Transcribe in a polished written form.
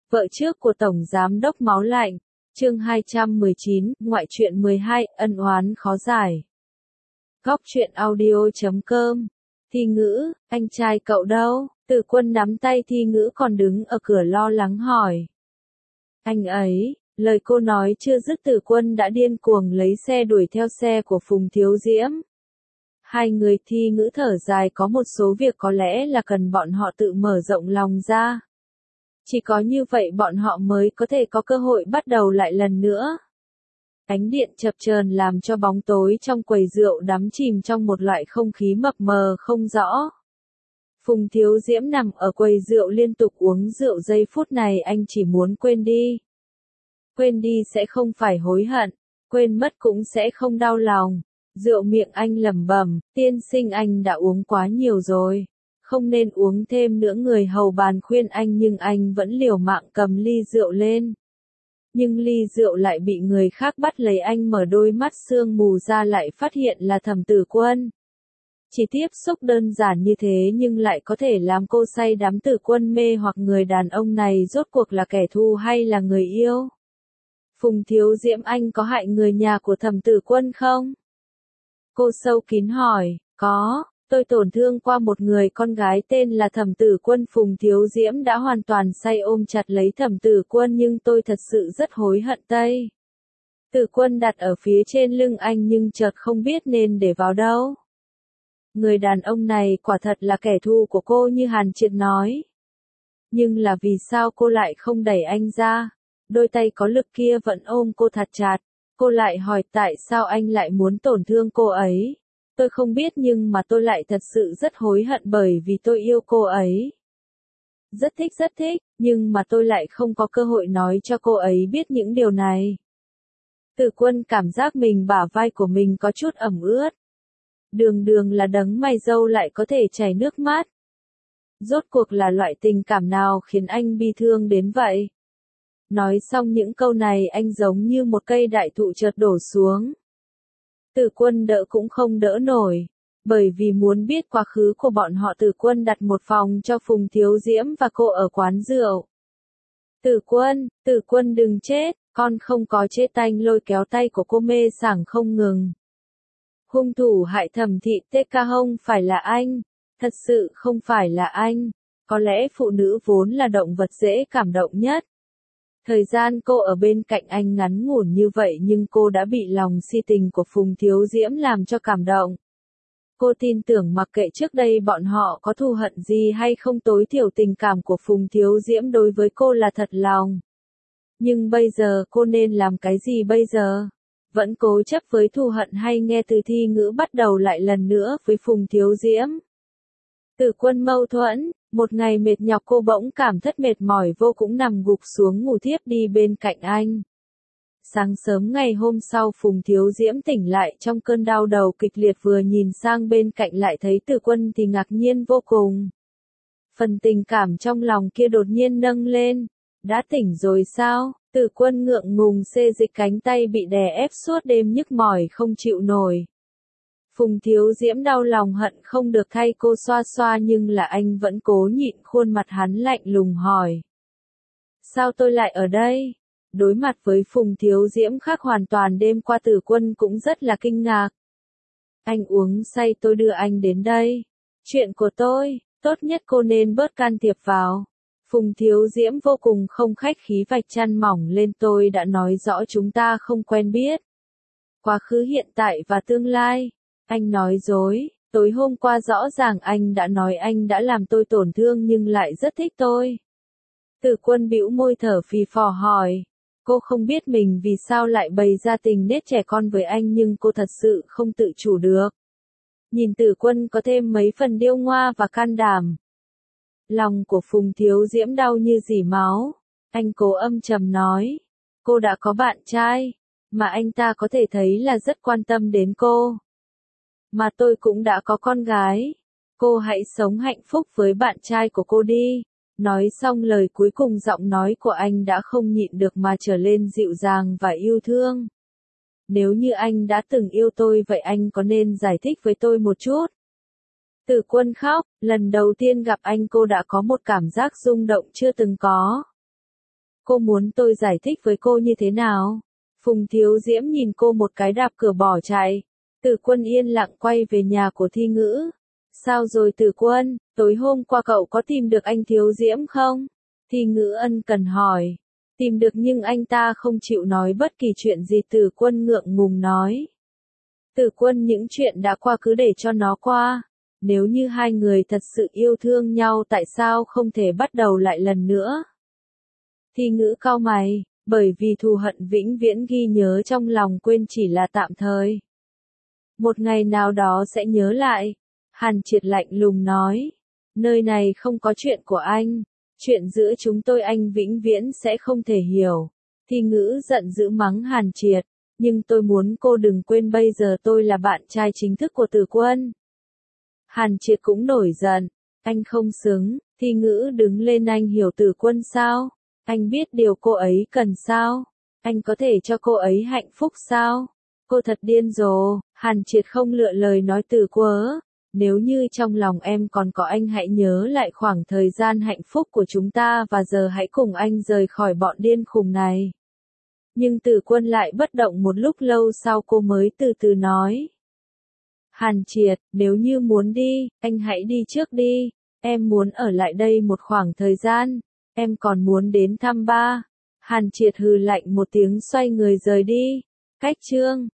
Vợ trước của Tổng Giám đốc Máu Lạnh, chương 219, ngoại truyện 12, ân oán khó giải. Góc truyện audio.com. Thi Ngữ, anh trai cậu đâu? Từ Quân nắm tay Thi Ngữ còn đứng ở cửa lo lắng hỏi. Anh ấy, lời cô nói chưa dứt Từ Quân đã điên cuồng lấy xe đuổi theo xe của Phùng Thiếu Diễm. Hai người Thi Ngữ thở dài, có một số việc có lẽ là cần bọn họ tự mở rộng lòng ra. Chỉ có như vậy bọn họ mới có thể có cơ hội bắt đầu lại lần nữa. Ánh điện chập chờn làm cho bóng tối trong quầy rượu đắm chìm trong một loại không khí mập mờ không rõ. Phùng Thiếu Diễm nằm ở quầy rượu liên tục uống rượu, giây phút này anh chỉ muốn quên đi. Quên đi sẽ không phải hối hận, quên mất cũng sẽ không đau lòng. Rượu miệng anh lẩm bẩm, tiên sinh anh đã uống quá nhiều rồi. Không nên uống thêm nữa, người hầu bàn khuyên anh nhưng anh vẫn liều mạng cầm ly rượu lên. Nhưng ly rượu lại bị người khác bắt lấy, anh mở đôi mắt sương mù ra lại phát hiện là Thẩm Tử Quân. Chỉ tiếp xúc đơn giản như thế nhưng lại có thể làm cô say đắm. Tử Quân mê hoặc người đàn ông này rốt cuộc là kẻ thù hay là người yêu? Phùng Thiếu Diễm, anh có hại người nhà của Thẩm Tử Quân không? Cô sâu kín hỏi. Có. Tôi tổn thương qua một người con gái tên là Thẩm Tử Quân. Phùng Thiếu Diễm đã hoàn toàn say ôm chặt lấy Thẩm Tử Quân, nhưng tôi thật sự rất hối hận. Tử Quân đặt ở phía trên lưng anh nhưng chợt không biết nên để vào đâu. Người đàn ông này quả thật là kẻ thù của cô như Hàn Triệt nói. Nhưng là vì sao cô lại không đẩy anh ra? Đôi tay có lực kia vẫn ôm cô thật chặt. Cô lại hỏi tại sao anh lại muốn tổn thương cô ấy? Tôi không biết nhưng mà tôi lại thật sự rất hối hận bởi vì tôi yêu cô ấy. Rất thích, nhưng mà tôi lại không có cơ hội nói cho cô ấy biết những điều này. Tử Quân cảm giác mình bả vai của mình có chút ẩm ướt. Đường là đấng mày râu lại có thể chảy nước mắt. Rốt cuộc là loại tình cảm nào khiến anh bi thương đến vậy? Nói xong những câu này anh giống như một cây đại thụ chợt đổ xuống. Tử Quân đỡ cũng không đỡ nổi, bởi vì muốn biết quá khứ của bọn họ. Tử Quân đặt một phòng cho Phùng Thiếu Diễm và cô ở quán rượu. Tử Quân đừng chết, con không có chết. Anh lôi kéo tay của cô mê sảng không ngừng. Hung thủ hại Thẩm Thị TK không phải là anh, thật sự không phải là anh. Có lẽ phụ nữ vốn là động vật dễ cảm động nhất. Thời gian cô ở bên cạnh anh ngắn ngủn như vậy nhưng cô đã bị lòng si tình của Phùng Thiếu Diễm làm cho cảm động. Cô tin tưởng mặc kệ trước đây bọn họ có thù hận gì hay không, tối thiểu tình cảm của Phùng Thiếu Diễm đối với cô là thật lòng. Nhưng bây giờ cô nên làm cái gì bây giờ? Vẫn cố chấp với thù hận hay nghe từ Thi Ngữ bắt đầu lại lần nữa với Phùng Thiếu Diễm? Tử Quân mâu thuẫn. Một ngày mệt nhọc cô bỗng cảm thấy mệt mỏi vô cùng, nằm gục xuống ngủ thiếp đi bên cạnh anh. Sáng sớm ngày hôm sau Phùng Thiếu Diễm tỉnh lại trong cơn đau đầu kịch liệt, vừa nhìn sang bên cạnh lại thấy Tử Quân thì ngạc nhiên vô cùng. Phần tình cảm trong lòng kia đột nhiên nâng lên. Đã tỉnh rồi sao? Tử Quân ngượng ngùng xê dịch, cánh tay bị đè ép suốt đêm nhức mỏi không chịu nổi. Phùng Thiếu Diễm đau lòng hận không được thay cô xoa xoa nhưng là anh vẫn cố nhịn, khuôn mặt hắn lạnh lùng hỏi. Sao tôi lại ở đây? Đối mặt với Phùng Thiếu Diễm khác hoàn toàn, đêm qua Tử Quân cũng rất là kinh ngạc. Anh uống say, tôi đưa anh đến đây. Chuyện của tôi, tốt nhất cô nên bớt can thiệp vào. Phùng Thiếu Diễm vô cùng không khách khí vạch chăn mỏng lên, tôi đã nói rõ chúng ta không quen biết. Quá khứ, hiện tại và tương lai. Anh nói dối, tối hôm qua rõ ràng anh đã nói anh đã làm tôi tổn thương nhưng lại rất thích tôi. Tử Quân bĩu môi thở phì phò hỏi. Cô không biết mình vì sao lại bày ra tình nết trẻ con với anh nhưng cô thật sự không tự chủ được. Nhìn Tử Quân có thêm mấy phần điêu ngoa và can đảm. Lòng của Phùng Thiếu Diễm đau như dỉ máu. Anh cố âm trầm nói. Cô đã có bạn trai, mà anh ta có thể thấy là rất quan tâm đến cô. Mà tôi cũng đã có con gái. Cô hãy sống hạnh phúc với bạn trai của cô đi. Nói xong lời cuối cùng giọng nói của anh đã không nhịn được mà trở lên dịu dàng và yêu thương. Nếu như anh đã từng yêu tôi vậy anh có nên giải thích với tôi một chút? Tử Quân khóc, lần đầu tiên gặp anh cô đã có một cảm giác rung động chưa từng có. Cô muốn tôi giải thích với cô như thế nào? Phùng Thiếu Diễm nhìn cô một cái đạp cửa bỏ chạy. Từ Quân yên lặng quay về nhà của Thi Ngữ. Sao rồi Từ Quân, tối hôm qua cậu có tìm được anh Thiếu Diễm không? Thi Ngữ ân cần hỏi. Tìm được nhưng anh ta không chịu nói bất kỳ chuyện gì. Từ Quân ngượng ngùng nói. Từ Quân, những chuyện đã qua cứ để cho nó qua. Nếu như hai người thật sự yêu thương nhau tại sao không thể bắt đầu lại lần nữa? Thi Ngữ cau mày, bởi vì thù hận vĩnh viễn ghi nhớ trong lòng, quên chỉ là tạm thời. Một ngày nào đó sẽ nhớ lại. Hàn Triệt lạnh lùng nói. Nơi này không có chuyện của anh. Chuyện giữa chúng tôi anh vĩnh viễn sẽ không thể hiểu. Thi Ngữ giận dữ mắng Hàn Triệt. Nhưng tôi muốn cô đừng quên bây giờ tôi là bạn trai chính thức của Từ Quân. Hàn Triệt cũng nổi giận. Anh không xứng. Thi Ngữ đứng lên. Anh hiểu Từ Quân sao? Anh biết điều cô ấy cần sao? Anh có thể cho cô ấy hạnh phúc sao? Cô thật điên rồ. Hàn Triệt không lựa lời nói. Từ Quớ, nếu như trong lòng em còn có anh hãy nhớ lại khoảng thời gian hạnh phúc của chúng ta và giờ hãy cùng anh rời khỏi bọn điên khùng này. Nhưng Từ Quân lại bất động một lúc lâu sau cô mới từ từ nói. Hàn Triệt, nếu như muốn đi, anh hãy đi trước đi. Em muốn ở lại đây một khoảng thời gian. Em còn muốn đến thăm ba. Hàn Triệt hừ lạnh một tiếng xoay người rời đi. Cách chương